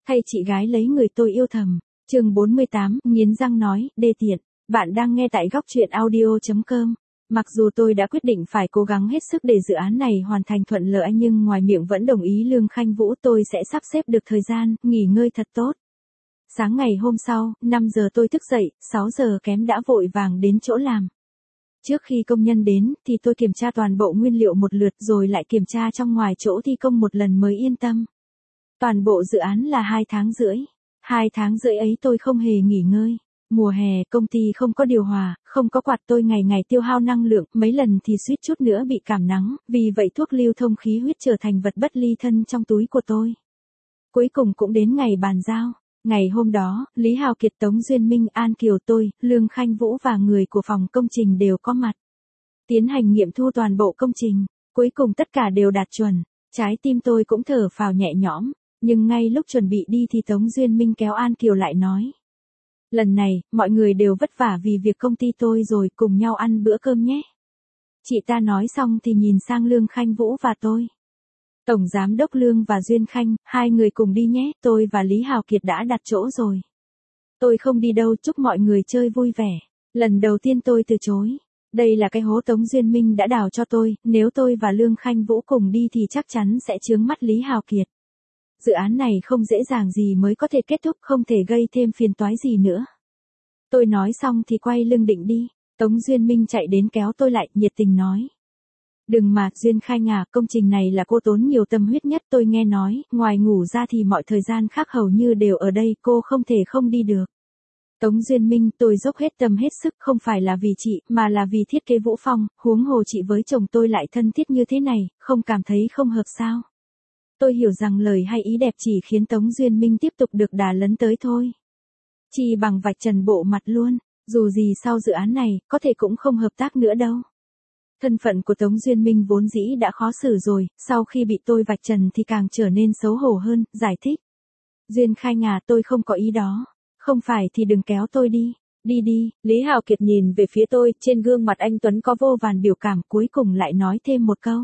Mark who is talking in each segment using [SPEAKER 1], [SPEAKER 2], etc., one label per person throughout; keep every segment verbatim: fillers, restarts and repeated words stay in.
[SPEAKER 1] Thay chị gái lấy người tôi yêu thầm. Chương bốn mươi tám, nghiến răng nói, đê tiện. Bạn đang nghe tại góc truyện audio chấm com. Mặc dù tôi đã quyết định phải cố gắng hết sức để dự án này hoàn thành thuận lợi nhưng ngoài miệng vẫn đồng ý Lương Khanh Vũ tôi sẽ sắp xếp được thời gian, nghỉ ngơi thật tốt. Sáng ngày hôm sau, năm giờ tôi thức dậy, sáu giờ kém đã vội vàng đến chỗ làm. Trước khi công nhân đến, thì tôi kiểm tra toàn bộ nguyên liệu một lượt rồi lại kiểm tra trong ngoài chỗ thi công một lần mới yên tâm. Toàn bộ dự án là hai tháng rưỡi. Hai tháng rưỡi ấy tôi không hề nghỉ ngơi. Mùa hè, công ty không có điều hòa, không có quạt tôi ngày ngày tiêu hao năng lượng, mấy lần thì suýt chút nữa bị cảm nắng, vì vậy thuốc lưu thông khí huyết trở thành vật bất ly thân trong túi của tôi. Cuối cùng cũng đến ngày bàn giao. Ngày hôm đó, Lý Hào Kiệt, Tống Duyên Minh, An Kiều tôi, Lương Khanh Vũ và người của phòng công trình đều có mặt. Tiến hành nghiệm thu toàn bộ công trình, cuối cùng tất cả đều đạt chuẩn. Trái tim tôi cũng thở phào nhẹ nhõm, nhưng ngay lúc chuẩn bị đi thì Tống Duyên Minh kéo An Kiều lại nói. Lần này, mọi người đều vất vả vì việc công ty tôi rồi, cùng nhau ăn bữa cơm nhé. Chị ta nói xong thì nhìn sang Lương Khanh Vũ và tôi. Tổng Giám đốc Lương và Duyên Khanh, hai người cùng đi nhé, tôi và Lý Hào Kiệt đã đặt chỗ rồi. Tôi không đi đâu, chúc mọi người chơi vui vẻ. Lần đầu tiên tôi từ chối. Đây là cái hố Tống Duyên Minh đã đào cho tôi, nếu tôi và Lương Khanh Vũ cùng đi thì chắc chắn sẽ chướng mắt Lý Hào Kiệt. Dự án này không dễ dàng gì mới có thể kết thúc, không thể gây thêm phiền toái gì nữa. Tôi nói xong thì quay lưng định đi, Tống Duyên Minh chạy đến kéo tôi lại, nhiệt tình nói. Đừng mà, Duyên Khanh à, công trình này là cô tốn nhiều tâm huyết nhất, tôi nghe nói, ngoài ngủ ra thì mọi thời gian khác hầu như đều ở đây, cô không thể không đi được. Tống Duyên Minh, tôi dốc hết tâm hết sức, không phải là vì chị, mà là vì thiết kế Vũ Phong, huống hồ chị với chồng tôi lại thân thiết như thế này, không cảm thấy không hợp sao. Tôi hiểu rằng lời hay ý đẹp chỉ khiến Tống Duyên Minh tiếp tục được đà lấn tới thôi. Chỉ bằng vạch trần bộ mặt luôn, dù gì sau dự án này, có thể cũng không hợp tác nữa đâu. Thân phận của Tống Duyên Minh vốn dĩ đã khó xử rồi, sau khi bị tôi vạch trần thì càng trở nên xấu hổ hơn, giải thích. Duyên Khanh à, tôi không có ý đó. Không phải thì đừng kéo tôi đi. Đi đi, Lý Hào Kiệt nhìn về phía tôi, trên gương mặt anh Tuấn có vô vàn biểu cảm, cuối cùng lại nói thêm một câu.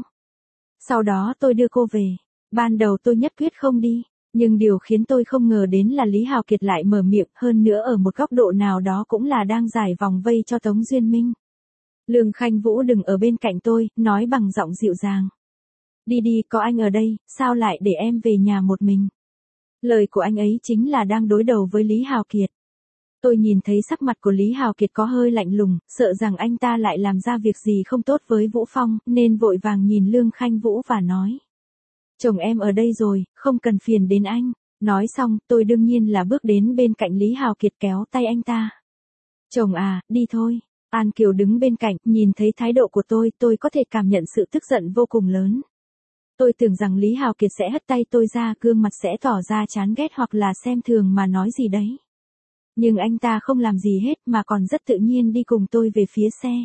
[SPEAKER 1] Sau đó tôi đưa cô về. Ban đầu tôi nhất quyết không đi, nhưng điều khiến tôi không ngờ đến là Lý Hào Kiệt lại mở miệng, hơn nữa ở một góc độ nào đó cũng là đang giải vòng vây cho Tống Duyên Minh. Lương Khanh Vũ đừng ở bên cạnh tôi, nói bằng giọng dịu dàng. Đi đi, có anh ở đây, sao lại để em về nhà một mình? Lời của anh ấy chính là đang đối đầu với Lý Hào Kiệt. Tôi nhìn thấy sắc mặt của Lý Hào Kiệt có hơi lạnh lùng, sợ rằng anh ta lại làm ra việc gì không tốt với Vũ Phong, nên vội vàng nhìn Lương Khanh Vũ và nói. Chồng em ở đây rồi, không cần phiền đến anh. Nói xong, tôi đương nhiên là bước đến bên cạnh Lý Hào Kiệt kéo tay anh ta. Chồng à, đi thôi. An Kiều đứng bên cạnh, nhìn thấy thái độ của tôi, tôi có thể cảm nhận sự tức giận vô cùng lớn. Tôi tưởng rằng Lý Hào Kiệt sẽ hất tay tôi ra, gương mặt sẽ tỏ ra chán ghét hoặc là xem thường mà nói gì đấy. Nhưng anh ta không làm gì hết mà còn rất tự nhiên đi cùng tôi về phía xe.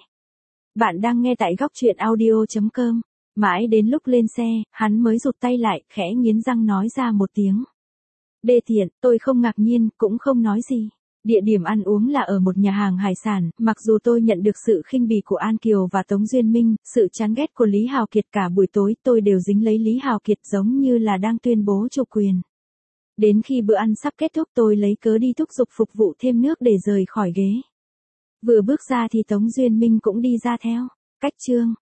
[SPEAKER 1] Bạn đang nghe tại góc truyện audio chấm com. Mãi đến lúc lên xe, hắn mới rụt tay lại, khẽ nghiến răng nói ra một tiếng. Đê tiện, tôi không ngạc nhiên, cũng không nói gì. Địa điểm ăn uống là ở một nhà hàng hải sản, mặc dù tôi nhận được sự khinh bỉ của An Kiều và Tống Duyên Minh, sự chán ghét của Lý Hào Kiệt cả buổi tối tôi đều dính lấy Lý Hào Kiệt giống như là đang tuyên bố chủ quyền. Đến khi bữa ăn sắp kết thúc tôi lấy cớ đi thúc giục phục vụ thêm nước để rời khỏi ghế. Vừa bước ra thì Tống Duyên Minh cũng đi ra theo. Cách chương.